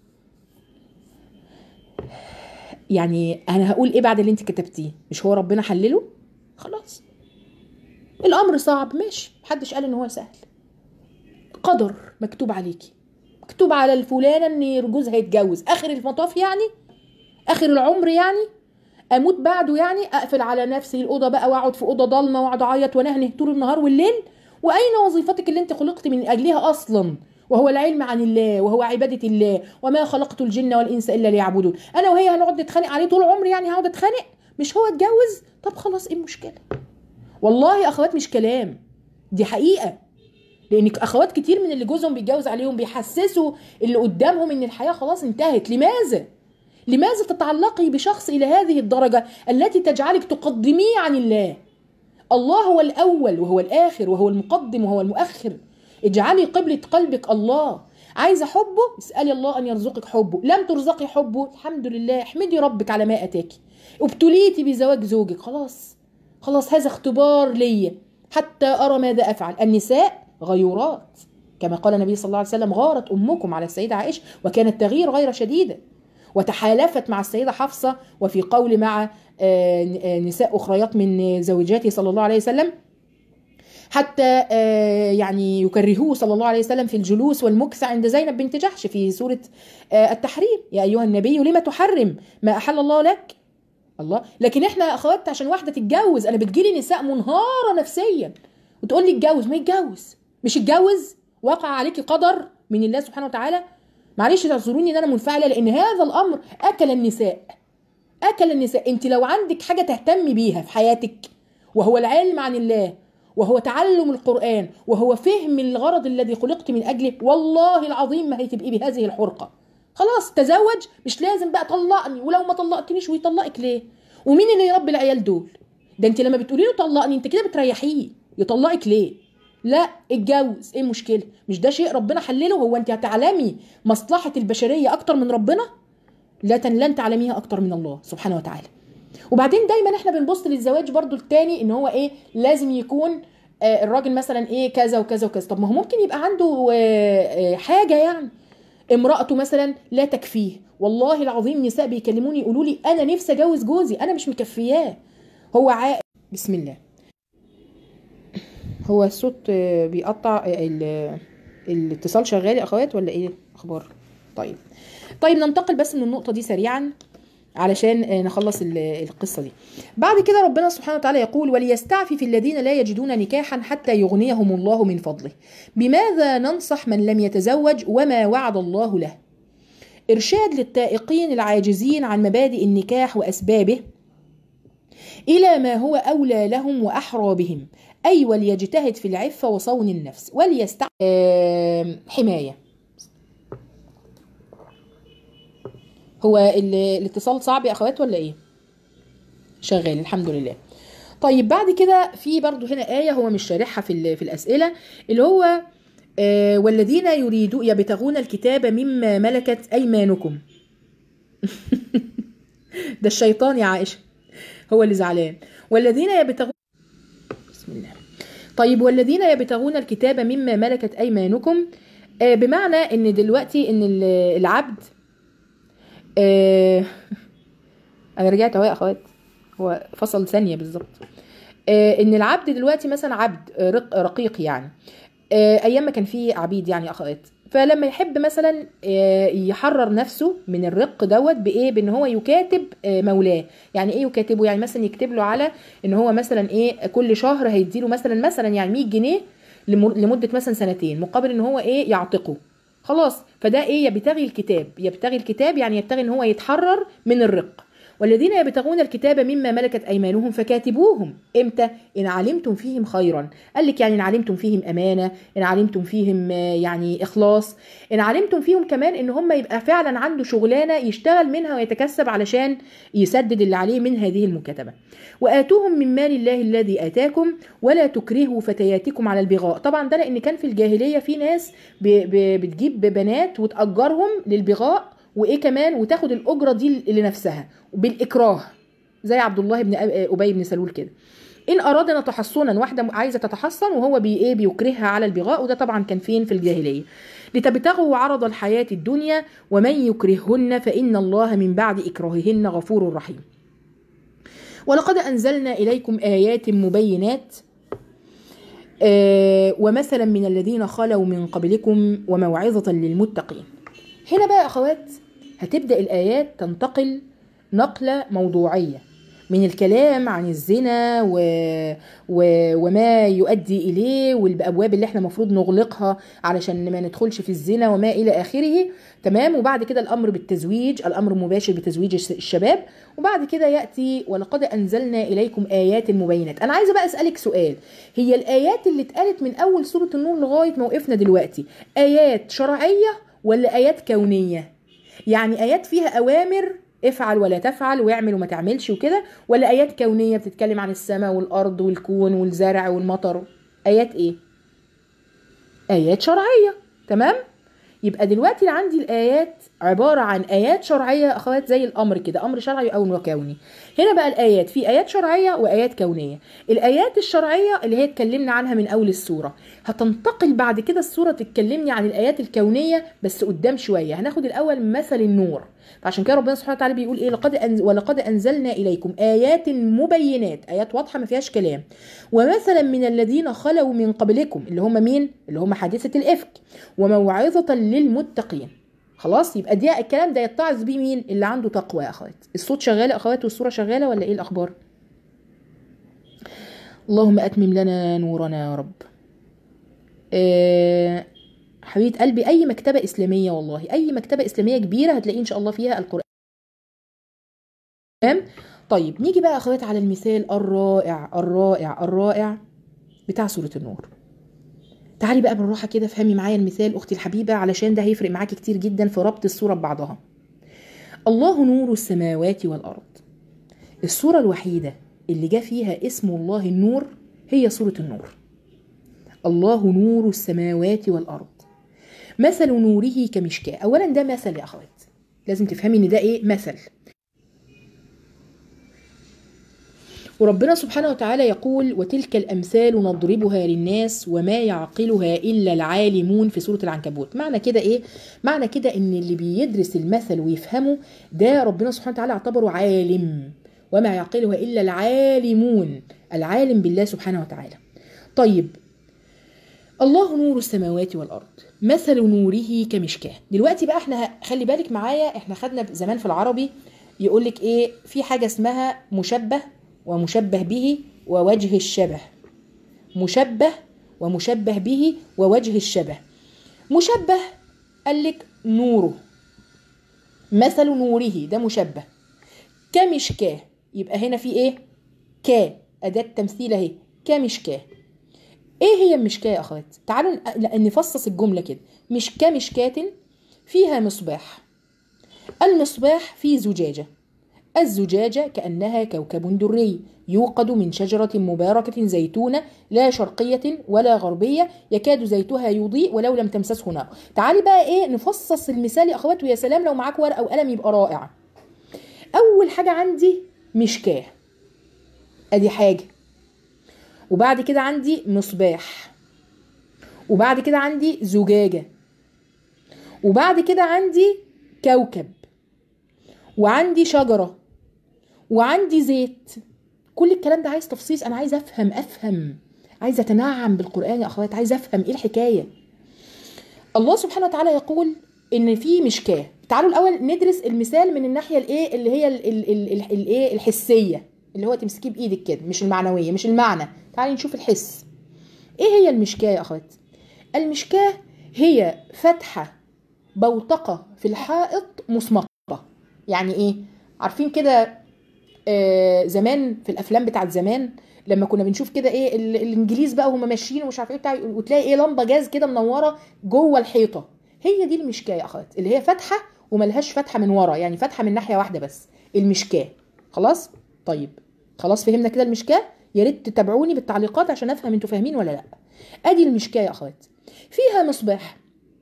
يعني أنا هقول إيه بعد اللي أنت كتبتيه؟ مش هو ربنا حلله؟ خلاص الأمر صعب ماشي، محدش قال إن هو سهل، قدر مكتوب عليكي، مكتوب على الفلانة إن جوزها هيتجوز، آخر المطاف يعني، آخر العمر يعني، أموت بعده يعني، أقفل على نفسي الأوضة بقى وأقعد في أوضة ضلمة وأقعد أعيط وأنهنه طول النهار والليل؟ وأين وظيفتك اللي أنت خلقت من أجلها أصلا؟ وهو العلم عن الله وهو عبادة الله، وما خلقت الجن والإنس إلا ليعبدون. أنا وهي هنقعد نتخانق عليه طول عمري يعني؟ هقعد أتخانق؟ مش هو اتجوز؟ طب خلاص إيه المشكلة؟ والله يا أخوات مش كلام، دي حقيقة. لأن أخوات كتير من اللي جوزهم بيتجوز عليهم بيحسسوا اللي قدامهم إن الحياة خلاص انتهت. لماذا؟ لماذا تتعلقي بشخص إلى هذه الدرجة التي تجعلك تقدميه عن الله؟ الله هو الأول وهو الآخر وهو المقدم وهو المؤخر. اجعلي قبلة قلبك الله. عايزة حبه؟ اسألي الله أن يرزقك حبه. لم ترزقي حبه؟ الحمد لله، احمدي ربك على ما أتاكي. ابتليتي بزواج زوجك، خلاص خلاص هذا اختبار ليا حتى أرى ماذا أفعل. النساء غيورات كما قال النبي صلى الله عليه وسلم غارت أمكم على السيدة عائشة وكان التغيير غير شديدة، وتحالفت مع السيدة حفصة، وفي قول مع نساء أخريات من زوجاته صلى الله عليه وسلم حتى آه يعني يكرهوه صلى الله عليه وسلم في الجلوس والمكث عند زينب بنت جحش في سورة آه التحريم، يا أيها النبي لما تحرم ما أحل الله لك. الله. لكن احنا اخوات عشان واحدة تتجوز، انا بتجيلي نساء منهارة نفسيا وتقول لي اتجوز، ما يتجوز، مش اتجوز، وقع عليكي قدر من الله سبحانه وتعالى. معلش تعذروني ان انا منفعلة، لان هذا الامر اكل النساء، اكل النساء. انت لو عندك حاجة تهتمي بيها في حياتك، وهو العلم عن الله، وهو تعلم القرآن، وهو فهم الغرض الذي خلقت من اجله، والله العظيم ما هتبقي بهذه الحرقة. خلاص تزوج، مش لازم بقى طلقني، ولو ما طلقتنيش ويطلقك ليه؟ ومين اللي يربي العيال دول؟ ده انت لما بتقولي له طلقني انت كده بتريحيه، يطلقك ليه؟ لا اتجوز، ايه المشكله؟ مش ده شيء ربنا حلله؟ هو انت هتعلمي مصلحه البشريه اكتر من ربنا؟ لا لن تعلميها اكتر من الله سبحانه وتعالى. وبعدين دايما احنا بنبص للزواج برضو التاني ان هو ايه، لازم يكون آه الراجل مثلا ايه كذا وكذا وكذا. طب ما هو ممكن يبقى عنده آه آه حاجه، يعني امرأته مثلا لا تكفيه. والله العظيم نساء بيكلموني يقولوا لي انا نفسي اجوز جوزي، انا مش مكفياه، هو عائل. بسم الله. هو الصوت بيقطع، الاتصال شغال يا اخوات ولا ايه اخبار؟ طيب طيب ننتقل بس من النقطة دي سريعا علشان نخلص القصة دي. بعد كده ربنا سبحانه وتعالى يقول وليستعفف الذين لا يجدون نكاحا حتى يغنيهم الله من فضله. بماذا ننصح من لم يتزوج وما وعد الله له؟ إرشاد للتائقين العاجزين عن مبادئ النكاح وأسبابه إلى ما هو أولى لهم وأحرى بهم، أي وليجتهد في العفة وصون النفس وليستع حماية. هو الاتصال صعب يا أخوات ولا إيه؟ شغال الحمد لله. طيب بعد كده في برضو هنا آية هو مش شارحها في, في الأسئلة، اللي هو آه والذين يريدون يبتغون الكتاب مما ملكت أيمانكم. ده الشيطان يا عائشة هو اللي زعلان. والذين يبتغون بسم الله. طيب والذين يبتغون الكتاب مما ملكت أيمانكم، آه بمعنى ان دلوقتي ان العبد آه انا رجعت اهو يا اخوات، هو فصل ثانية بالظبط. آه ان العبد دلوقتي مثلا عبد رق رقيق يعني، آه ايام ما كان فيه عبيد يعني اخوات، فلما يحب مثلا يحرر نفسه من الرق دوت بايه، بان هو يكاتب مولاه. يعني ايه يكاتبه؟ يعني مثلا يكتب له على ان هو مثلا ايه كل شهر هيديله مثلا مثلا يعني مية جنيه لمده مثلا سنتين، مقابل ان هو ايه يعتقه. خلاص فده ايه يبتغي الكتاب، يبتغي الكتاب يعني يبتغي ان هو يتحرر من الرق. والذين يبتغون الكتاب مما ملكت ايمانهم فكاتبوهم. امتى؟ ان علمتم فيهم خيرا. قال لك يعني ان علمتم فيهم امانه، ان علمتم فيهم يعني اخلاص، ان علمتم فيهم كمان ان هم يبقى فعلا عنده شغلانه يشتغل منها ويتكسب علشان يسدد اللي عليه من هذه المكاتبه. واتوهم من مال الله الذي اتاكم ولا تكرهوا فتياتكم على البغاء. طبعا ده لان كان في الجاهليه في ناس بتجيب بنات وتاجرهم للبغاء، وايه كمان وتاخد الاجره دي لنفسها بالاكراه، زي عبد الله بن ابي بن سلول كده. ان ارادنا تحصنا، واحده عايزه تتحصن وهو بي ايه بيكرهها على البغاء، وده طبعا كان فين في الجاهليه. لتبتغوا عرض الحياه الدنيا ومن يكرههن فان الله من بعد اكراههن غفور رحيم. ولقد انزلنا اليكم ايات مبينات آه ومثلا من الذين خلوا من قبلكم وموعظه للمتقين. هنا بقى يا اخوات هتبدأ الآيات تنتقل نقلة موضوعية من الكلام عن الزنا و... و... وما يؤدي إليه والأبواب اللي احنا مفروض نغلقها علشان ما ندخلش في الزنا وما إلى آخره. تمام. وبعد كده الأمر بالتزويج، الأمر مباشر بتزويج الشباب. وبعد كده يأتي ولقد أنزلنا إليكم آيات مبينات. أنا عايزة بقى أسألك سؤال، هي الآيات اللي اتقالت من أول سورة النور لغاية موقفنا دلوقتي آيات شرعية ولا آيات كونية؟ يعني آيات فيها أوامر افعل ولا تفعل واعمل وما تعملش وكده، ولا آيات كونية بتتكلم عن السماء والأرض والكون والزرع والمطر؟ آيات إيه؟ آيات شرعية. تمام؟ يبقى دلوقتي عندي الآيات عبارة عن آيات شرعية أخوات زي الأمر كده، أمر شرعي أو كوني. هنا بقى الآيات في آيات شرعية وآيات كونية. الآيات الشرعية اللي هي اتكلمنا عنها من أول السورة، هتنتقل بعد كده السورة تتكلمني عن الآيات الكونية بس قدام شوية. هناخد الأول مثل النور. فعشان كده ربنا سبحانه وتعالى بيقول ايه، لقد أنز... ولقد انزلنا اليكم ايات مبينات، ايات واضحه ما فيهاش كلام، ومثلا من الذين خلوا من قبلكم، اللي هم مين؟ اللي هم حادثه الافك، وموعظه للمتقين. خلاص، يبقى دي الكلام ده يتعظ بيه مين؟ اللي عنده تقوى يا اخوات. الصوت شغال يا اخوات والصوره شغاله ولا ايه الاخبار؟ اللهم اتمم لنا نورنا يا رب. أه حبيبه قلبي، اي مكتبه اسلاميه، والله اي مكتبه اسلاميه كبيره هتلاقي ان شاء الله فيها القران. تمام. طيب نيجي بقى يا اخوات على المثال الرائع الرائع الرائع بتاع سوره النور. تعالي بقى بالراحه كده افهمي معايا المثال اختي الحبيبه، علشان ده هيفرق معاكي كتير جدا في ربط السوره ببعضها. الله نور السماوات والارض. السوره الوحيده اللي جاء فيها اسم الله النور هي سوره النور. الله نور السماوات والارض، مثل نوره كمشكاة. اولا ده مثل يا اخوات، لازم تفهمي ان ده ايه؟ مثل. وربنا سبحانه وتعالى يقول وتلك الامثال نضربها للناس وما يعقلها الا العالمون في سوره العنكبوت. معنى كده ايه؟ معنى كده ان اللي بيدرس المثل ويفهمه ده ربنا سبحانه وتعالى اعتبره عالم، وما يعقلها الا العالمون، العالم بالله سبحانه وتعالى. طيب الله نور السماوات والارض، مثل نوره كمشكاه. دلوقتي بقى احنا خلي بالك معايا، احنا خدنا زمان في العربي يقولك ايه، في حاجه اسمها مشبه ومشبه به ووجه الشبه. مشبه ومشبه به ووجه الشبه. مشبه قالك نوره، مثل نوره ده مشبه. كمشكاه، يبقى هنا في ايه؟ كا، اداه تمثيل اهي، كمشكاه. ايه هي المشكاه يا اخوات؟ تعالوا نفصص الجمله كده. مشكاه مشكاه فيها مصباح، المصباح في زجاجه، الزجاجه كانها كوكب دري يوقد من شجره مباركه زيتونه لا شرقيه ولا غربيه يكاد زيتها يضيء ولو لم تمسسه نار. تعالي بقى ايه نفصص المثال يا اخوات، ويا سلام لو معاك ورقه وقلم يبقى رائع. اول حاجه عندي مشكاه، ادي حاجه، وبعد كده عندي مصباح، وبعد كده عندي زجاجة، وبعد كده عندي كوكب، وعندي شجرة، وعندي زيت. كل الكلام ده عايز تفصيص، انا عايز افهم افهم عايز اتنعم بالقرآن يا اخوات، عايز افهم ايه الحكاية. الله سبحانه وتعالى يقول ان في مشكاة. تعالوا الاول ندرس المثال من الناحية الايه اللي هي الايه الحسية، اللي هو تمسكيه بايدك كده، مش المعنوية، مش المعنى. تعالي نشوف الحس. ايه هي المشكاة يا اخوات؟ المشكاة هي فتحة بوتقة في الحائط مصمطة. يعني ايه؟ عارفين كده آه زمان في الافلام بتاعت زمان لما كنا بنشوف كده ايه الانجليز بقى وهم ماشيين ومش عارف ايه بتاع، وتلاقي ايه لمبه جاز كده منوره جوه الحيطه. هي دي المشكاة يا اخوات، اللي هي فتحه وملهاش فتحه من ورا، يعني فتحه من ناحيه واحده بس، المشكاة. خلاص؟ طيب خلاص فهمنا كده المشكاة. يا ريت تتابعوني بالتعليقات عشان افهم انتوا فاهمين ولا لا. ادي المشكاة يا اخوات، فيها مصباح.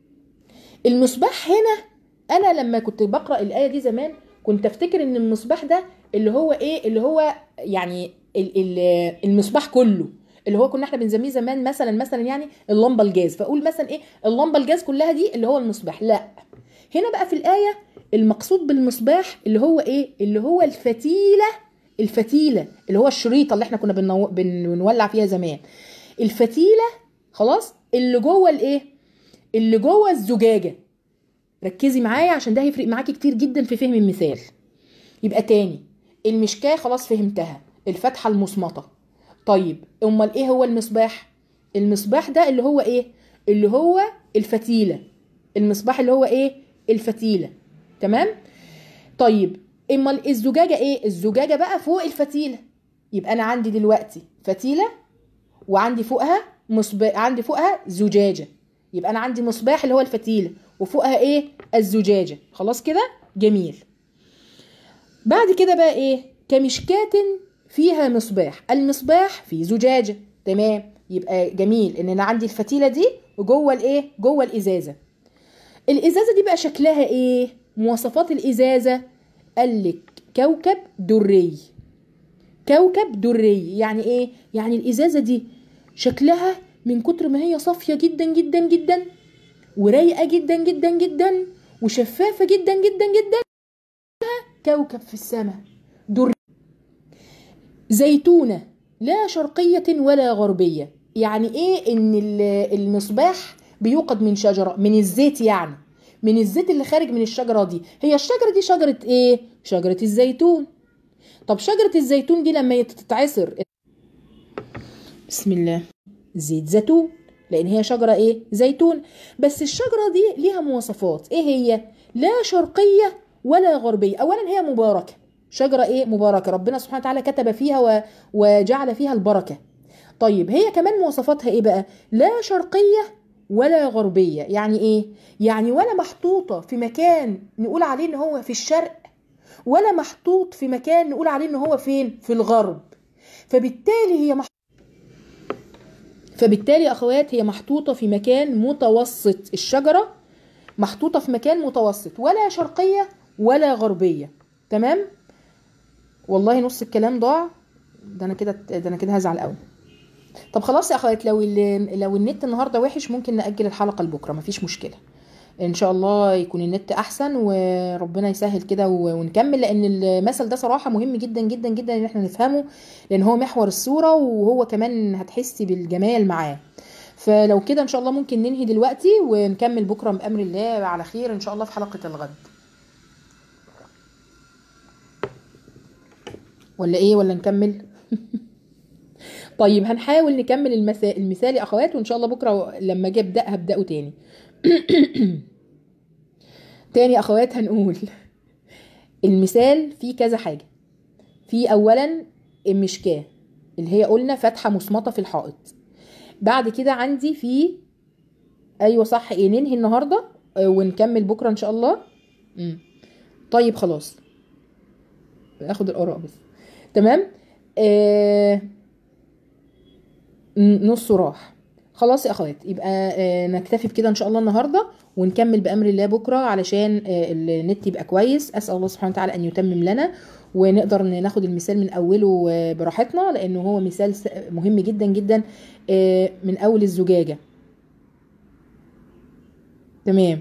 المصباح هنا انا لما كنت بقرأ الآية دي زمان كنت افتكر ان المصباح ده اللي هو ايه، اللي هو يعني المصباح كله، اللي هو كنا احنا بنسميه زمان مثلا مثلا يعني اللمبة الجاز، فاقول مثلا ايه اللمبة الجاز كلها دي اللي هو المصباح. لا، هنا بقى في الآية المقصود بالمصباح اللي هو ايه، اللي هو الفتيلة. الفتيلة اللي هو الشريطة اللي احنا كنا بنو... بنولع فيها زمان. الفتيلة خلاص اللي جوه الايه، اللي جوه الزجاجة. ركزي معايا عشان ده هيفرق معاكي كتير جدا في فهم المثال. يبقى تاني، المشكاة خلاص فهمتها، الفتحة المصمطة. طيب امال ايه هو المصباح؟ المصباح ده اللي هو ايه، اللي هو الفتيلة. المصباح اللي هو ايه، الفتيلة. تمام؟ طيب امال الزجاجة ايه؟ الزجاجة بقى فوق الفتيلة. يبقى انا عندي دلوقتي فتيلة وعندي فوقها مصباح، عندي فوقها زجاجة. يبقى انا عندي مصباح اللي هو الفتيلة وفوقها ايه، الزجاجة. خلاص كده جميل. بعد كده بقى ايه، كمشكاة فيها مصباح، المصباح في زجاجة. تمام، يبقى جميل ان انا عندي الفتيلة دي وجوه الايه، جوه الازازة. الازازة دي بقى شكلها ايه، مواصفات الازازة؟ قالك كوكب دري. كوكب دري يعني ايه؟ يعني الازازة دي شكلها من كتر ما هي صافية جدا جدا جدا ورايقة جدا جدا جدا وشفافة جدا جدا جدا كوكب في السماء در زيتونة لا شرقية ولا غربية. يعني ايه؟ ان المصباح بيوقد من شجرة، من الزيت، يعني من الزيت اللي خارج من الشجرة دي. هي الشجرة دي شجرة ايه؟ شجرة الزيتون. طب شجرة الزيتون دي لما تتعصر، بسم الله، زيت زيتون، لان هي شجرة ايه؟ زيتون. بس الشجرة دي ليها مواصفات، ايه هي؟ لا شرقية ولا غربية. اولا هي مباركة، شجرة ايه؟ مباركة، ربنا سبحانه وتعالى كتب فيها و... وجعل فيها البركة. طيب هي كمان مواصفاتها ايه بقى؟ لا شرقية ولا غربية. يعني ايه؟ يعني ولا محطوطة في مكان نقول عليه ان هو في الشرق، ولا محطوط في مكان نقول عليه ان هو فين؟ في الغرب. فبالتالي هي محطوطة فبالتالي اخوات هي محطوطة في مكان متوسط. الشجرة محطوطة في مكان متوسط، ولا شرقية ولا غربية. تمام؟ والله نص الكلام ضاع، ده انا كده ده انا كده هزعل قوي. طب خلاص يا اخوات، لو لو النت النهارده وحش ممكن نأجل الحلقة لبكره، مفيش مشكلة. ان شاء الله يكون النت احسن وربنا يسهل كده ونكمل، لان المثل ده صراحة مهم جدا جدا جدا ان احنا نفهمه، لان هو محور الصورة، وهو كمان هتحسي بالجمال معاه. فلو كده ان شاء الله ممكن ننهي دلوقتي ونكمل بكره بامر الله على خير ان شاء الله في حلقة الغد، ولا ايه؟ ولا نكمل؟ طيب هنحاول نكمل المثال المثال يا اخوات، وان شاء الله بكره لما اجي ابدا هبداه تاني. تاني اخوات هنقول المثال فيه كذا حاجه. في اولا المشكاه اللي هي قلنا فتحه مصمطه في الحائط. بعد كده عندي في ايوه صح ايه، ننهي النهارده ونكمل بكره ان شاء الله. امم طيب خلاص، اخد الاراء بس. تمام. آه... نصه راح خلاص يا اخوات، يبقى آه نكتفي بكده ان شاء الله النهارده، ونكمل بامر الله بكره علشان آه النت يبقى كويس. اسال الله سبحانه وتعالى ان يتمم لنا ونقدر ناخد المثال من اوله آه براحتنا، لانه هو مثال مهم جدا جدا آه من اول الزجاجه. تمام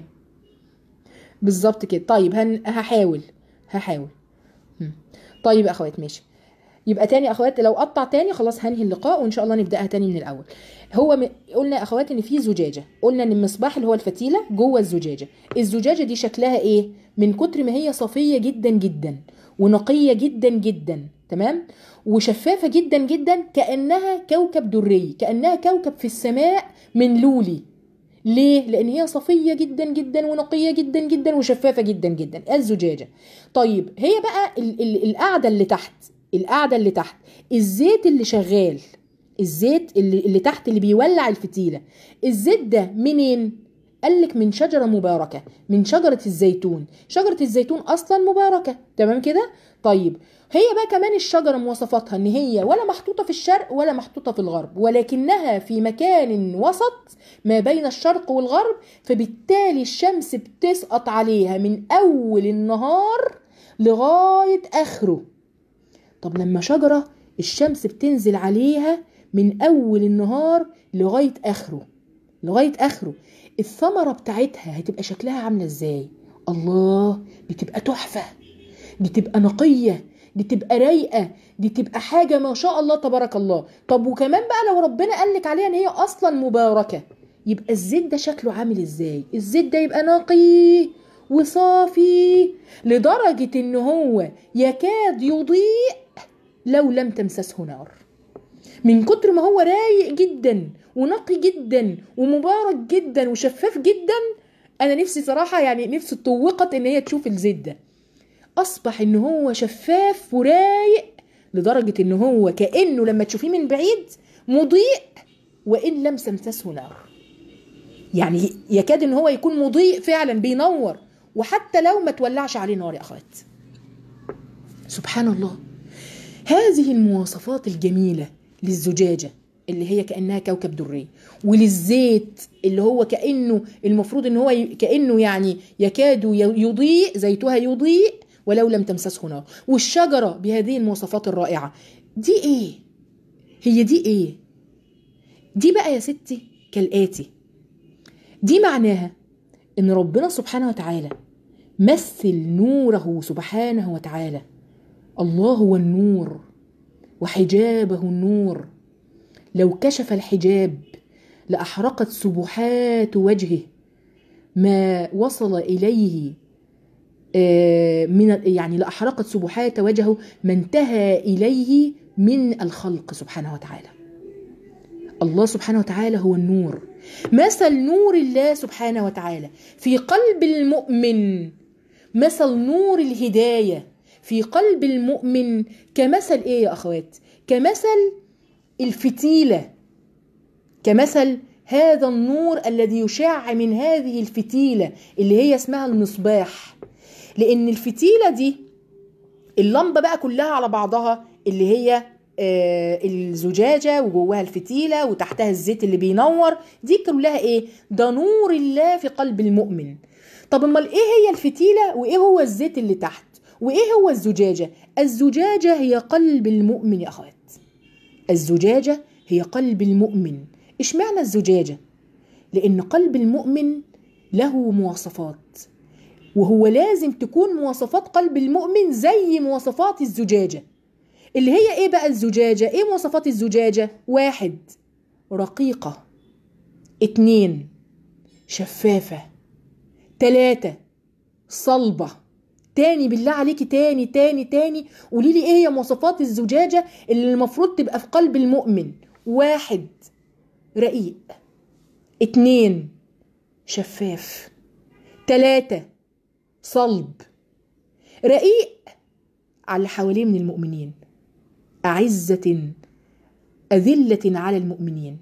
بالظبط كده. طيب هن... هحاول هحاول طيب يا اخوات ماشي. يبقى تاني يا اخوات، لو قطع تاني خلاص هنهي اللقاء وان شاء الله نبداها تاني من الاول. هو م... قلنا يا اخوات ان في زجاجه، قلنا ان المصباح اللي هو الفتيله جوه الزجاجه. الزجاجه دي شكلها ايه؟ من كتر ما هي صفيه جدا جدا ونقيه جدا جدا، تمام، وشفافه جدا جدا، كانها كوكب دري، كانها كوكب في السماء من لولي. ليه؟ لان هي صفيه جدا جدا ونقيه جدا جدا وشفافه جدا جدا الزجاجه. طيب هي بقى ال... ال... القاعده اللي تحت القاعدة اللي تحت، الزيت اللي شغال، الزيت اللي, اللي تحت اللي بيولع الفتيلة، الزيت ده منين؟ قالك من شجرة مباركة، من شجرة الزيتون. شجرة الزيتون أصلا مباركة، تمام كده؟ طيب هي بقى كمان الشجرة مواصفاتها ان هي ولا محطوطة في الشرق ولا محطوطة في الغرب، ولكنها في مكان وسط ما بين الشرق والغرب، فبالتالي الشمس بتسقط عليها من أول النهار لغاية آخره. طب لما شجرة الشمس بتنزل عليها من أول النهار لغاية آخره لغاية آخره الثمرة بتاعتها هتبقى شكلها عاملة ازاي؟ الله، دي تبقى تحفة، دي تبقى نقية، دي تبقى رايقة، دي تبقى حاجة ما شاء الله تبارك الله. طب وكمان بقى لو ربنا قالك عليها ان هي أصلا مباركة، يبقى الزيت ده شكله عامل ازاي؟ الزيت ده يبقى نقي وصافي لدرجة ان هو يكاد يضيء لو لم تمسسه نار، من كتر ما هو رايق جدا ونقي جدا ومبارك جدا وشفاف جدا. انا نفسي صراحة يعني نفسي اتطوقت ان هي تشوف الزيت ده، اصبح ان هو شفاف ورايق لدرجة ان هو كأنه لما تشوفيه من بعيد مضيء وان لم تمسسه نار، يعني يكاد ان هو يكون مضيء فعلا بينور، وحتى لو ما تولعش عليه نار يا اخوات. سبحان الله. هذه المواصفات الجميلة للزجاجة اللي هي كأنها كوكب دري، وللزيت اللي هو كأنه المفروض ان هو كأنه يعني يكاد يضيء، زيتها يضيء ولو لم تمسسه نار، والشجرة بهذه المواصفات الرائعة. دي ايه؟ هي دي ايه؟ دي بقى يا ستي كالآتي. دي معناها ان ربنا سبحانه وتعالى مثل نوره سبحانه وتعالى. الله هو النور وحجابه النور، لو كشف الحجاب لأحرقت سبحات وجهه ما وصل إليه من يعني لأحرقت سبحات وجهه ما انتهى إليه من الخلق سبحانه وتعالى. الله سبحانه وتعالى هو النور. مثل نور الله سبحانه وتعالى في قلب المؤمن مثل نور الهداية في قلب المؤمن كمثل ايه يا اخوات؟ كمثل الفتيلة، كمثل هذا النور الذي يشع من هذه الفتيلة اللي هي اسمها المصباح. لان الفتيلة دي اللمبة بقى كلها على بعضها اللي هي آه الزجاجة وجواها الفتيلة وتحتها الزيت اللي بينور، دي كلها ايه؟ ده نور الله في قلب المؤمن. طب امال ايه هي الفتيلة وايه هو الزيت اللي تحت وايه هو الزجاجة؟ الزجاجة هي قلب المؤمن يا اخوات. الزجاجة هي قلب المؤمن. ايش معنى الزجاجة؟ لان قلب المؤمن له مواصفات، وهو لازم تكون مواصفات قلب المؤمن زي مواصفات الزجاجة. اللي هي ايه بقى الزجاجة؟ ايه مواصفات الزجاجة؟ واحد، رقيقة. اتنين، شفافة. تلاتة، صلبة. تاني بالله عليكي، تاني تاني تاني قولي لي ايه هي مواصفات الزجاجة اللي المفروض تبقى في قلب المؤمن؟ واحد، رقيق. اتنين، شفاف. تلاتة، صلب. رقيق على اللي حواليه من المؤمنين، أعزة أذلة على المؤمنين.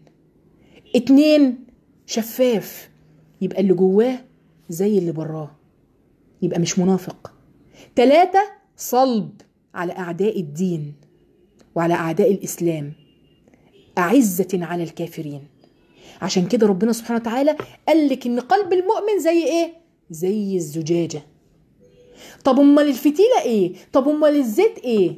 اتنين، شفاف، يبقى اللي جواه زي اللي براه، يبقى مش منافق. تلاتة، صلب على أعداء الدين وعلى أعداء الإسلام، أعزة على الكافرين. عشان كده ربنا سبحانه وتعالى قال لك إن قلب المؤمن زي إيه؟ زي الزجاجة. طب أمال الفتيلة إيه؟ طب أمال الزيت إيه؟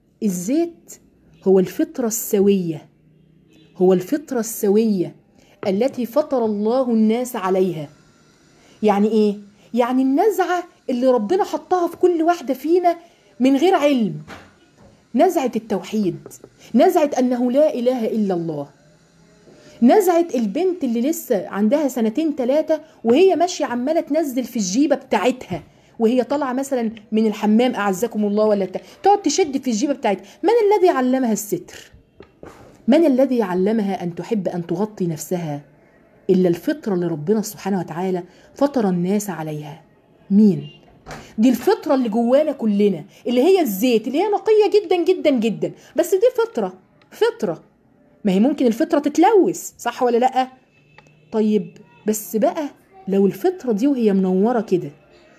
الزيت هو الفطرة السوية، هو الفطرة السوية التي فطر الله الناس عليها. يعني إيه؟ يعني النزعة اللي ربنا حطها في كل واحدة فينا من غير علم، نزعة التوحيد، نزعة أنه لا إله إلا الله، نزعة البنت اللي لسه عندها سنتين ثلاثة وهي ماشية عمالة تنزل في الجيبة بتاعتها وهي طالعة مثلا من الحمام أعزكم الله ولا بتاع، تقعد تشد في الجيبة بتاعتها. من الذي علمها الستر؟ من الذي علمها أن تحب أن تغطي نفسها؟ إلا الفطرة اللي ربنا سبحانه وتعالى فطر الناس عليها. مين؟ دي الفطرة اللي جوانا كلنا، اللي هي الزيت، اللي هي نقية جدا جدا جدا، بس دي فطرة. فطرة، ما هي ممكن الفطرة تتلوث، صح ولا لأ؟ طيب بس بقى لو الفطرة دي وهي منورة كده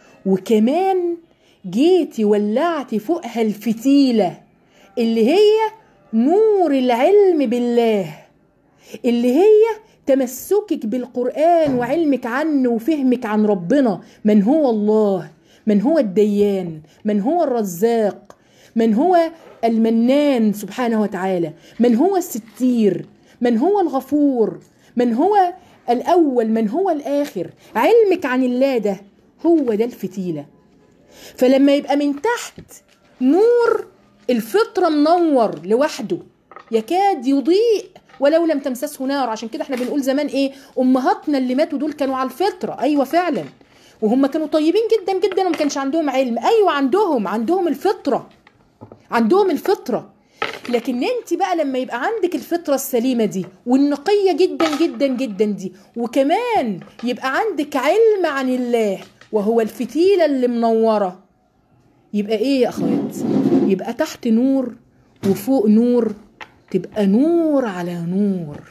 وكمان جيتي ولعتي فوقها الفتيلة اللي هي نور العلم بالله، اللي هي تمسكك بالقرآن وعلمك عنه وفهمك عن ربنا، من هو الله، من هو الديان، من هو الرزاق، من هو المنان سبحانه وتعالى، من هو الستير، من هو الغفور، من هو الأول، من هو الآخر. علمك عن الله ده هو ده الفتيلة. فلما يبقى من تحت نور الفطرة منور لوحده يكاد يضيء ولو لم تمسسه نار. عشان كده احنا بنقول زمان ايه؟ امهاتنا اللي ماتوا دول كانوا على الفطرة. ايوه فعلا، وهم كانوا طيبين جدا جدا وما كانش عندهم علم. ايوه عندهم عندهم الفطرة، عندهم الفطرة. لكن انت بقى لما يبقى عندك الفطرة السليمة دي والنقية جدا جدا جدا دي، وكمان يبقى عندك علم عن الله وهو الفتيلة اللي منورة، يبقى ايه يا اخوات؟ يبقى تحت نور وفوق نور، تبقى نور على نور،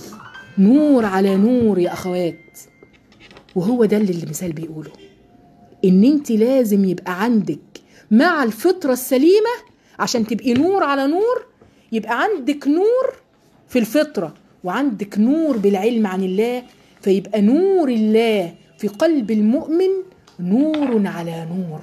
نور على نور يا اخوات. وهو ده اللي المثال بيقوله، ان انت لازم يبقى عندك مع الفطرة السليمة عشان تبقي نور على نور، يبقى عندك نور في الفطرة وعندك نور بالعلم عن الله، فيبقى نور الله في قلب المؤمن نور على نور،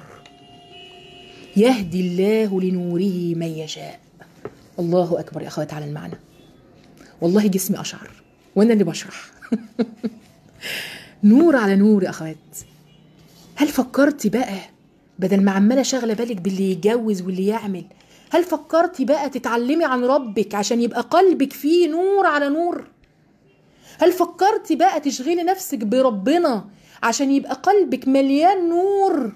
يهدي الله لنوره من يشاء. الله أكبر يا أخوات على المعنى. والله جسمي أشعر، وأنا اللي بشرح. نور على نور يا أخوات. هل فكرتي بقى بدل ما عماله شاغله بالك باللي يتجوز واللي يعمل، هل فكرتي بقى تتعلمي عن ربك عشان يبقى قلبك فيه نور على نور؟ هل فكرتي بقى تشغلي نفسك بربنا عشان يبقى قلبك مليان نور؟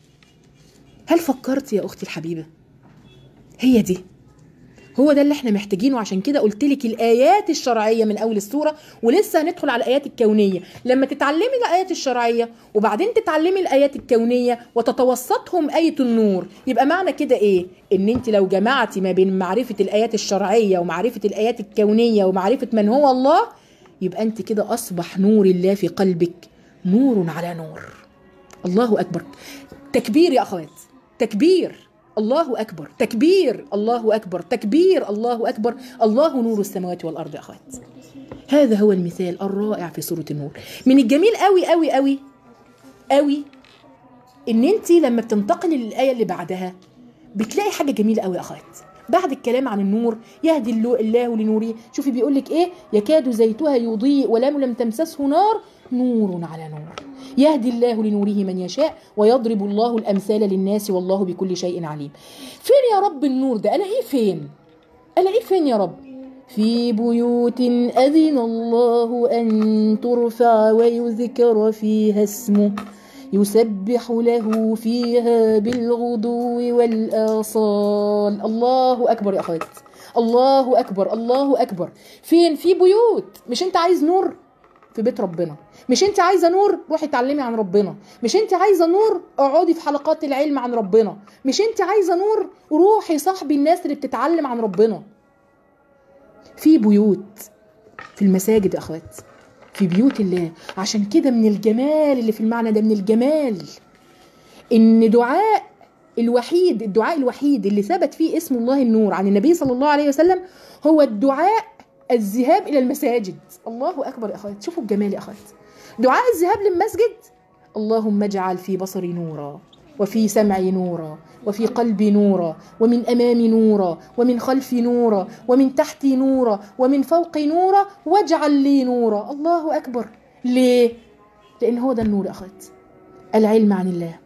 هل فكرتي يا اختي الحبيبه؟ هي دي، هو ده اللي احنا محتاجينه. عشان كده قلت لك الايات الشرعيه من اول السوره، ولسه هندخل على الايات الكونيه. لما تتعلمي الايات الشرعيه وبعدين تتعلمي الايات الكونيه وتتوسطهم ايه النور، يبقى معنى كده ايه؟ ان انت لو جمعتي ما بين معرفه الايات الشرعيه ومعرفه الايات الكونيه ومعرفه من هو الله، يبقى انت كده اصبح نور الله في قلبك نور على نور. الله اكبر. تكبير يا اخوات، تكبير، الله أكبر، تكبير، الله أكبر، تكبير، الله أكبر. الله نور السماوات والأرض يا أخوات. هذا هو المثال الرائع في سورة النور. من الجميل قوي قوي قوي قوي إن أنت لما بتنتقلي للآية اللي بعدها بتلاقي حاجة جميلة قوي يا أخوات. بعد الكلام عن النور يهدي الله لنوره، شوفي بيقول لك إيه؟ يكاد زيتها يضيء ولم لم تمسسه نار، نور على نور، يهدي الله لنوره من يشاء ويضرب الله الأمثال للناس والله بكل شيء عليم. فين يا رب النور ده؟ ألاقيه فين؟ ألاقيه فين يا رب؟ في بيوت أذن الله أن ترفع ويذكر فيها اسمه يسبح له فيها بالغدو والآصال. الله أكبر يا أخوات، الله أكبر، الله أكبر. فين؟ في بيوت. مش أنت عايز نور؟ في بيت ربنا. مش انت عايزه نور؟ روحي اتعلمي عن ربنا. مش انت عايزه نور؟ اقعدي في حلقات العلم عن ربنا. مش انت عايزه نور؟ روحي صاحبي الناس اللي بتتعلم عن ربنا. في بيوت، في المساجد يا اخوات، في بيوت الله. عشان كده من الجمال اللي في المعنى ده، من الجمال ان دعاء الوحيد الدعاء الوحيد اللي ثبت فيه اسم الله النور عن النبي صلى الله عليه وسلم هو الدعاء الذهاب الى المساجد. الله اكبر يا اخوات، شوفوا الجمال يا اخوات. دعاء الذهاب للمسجد: اللهم اجعل في بصري نورا وفي سمعي نورا وفي قلبي نورا ومن امامي نورا ومن خلفي نورا ومن تحتي نورا ومن فوقي نورا واجعل لي نورا. الله اكبر. ليه؟ لان هو ده النور يا اخوات، العلم عن الله.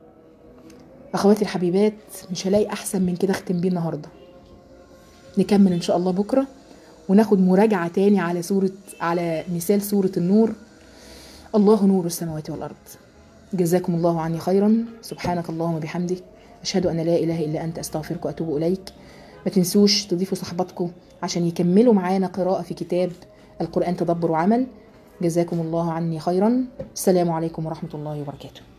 اخواتي الحبيبات، مش هلاقي احسن من كده اختم بيه النهارده. نكمل ان شاء الله بكره وناخد مراجعة تاني على سورة على مثال سورة النور. الله نور السماوات والأرض. جزاكم الله عني خيرا. سبحانك اللهم وبحمدك، أشهد أن لا إله إلا أنت، أستغفرك وأتوب إليك. ما تنسوش تضيفوا صحباتكم عشان يكملوا معانا قراءة في كتاب القرآن تدبر وعمل. جزاكم الله عني خيرا. السلام عليكم ورحمة الله وبركاته.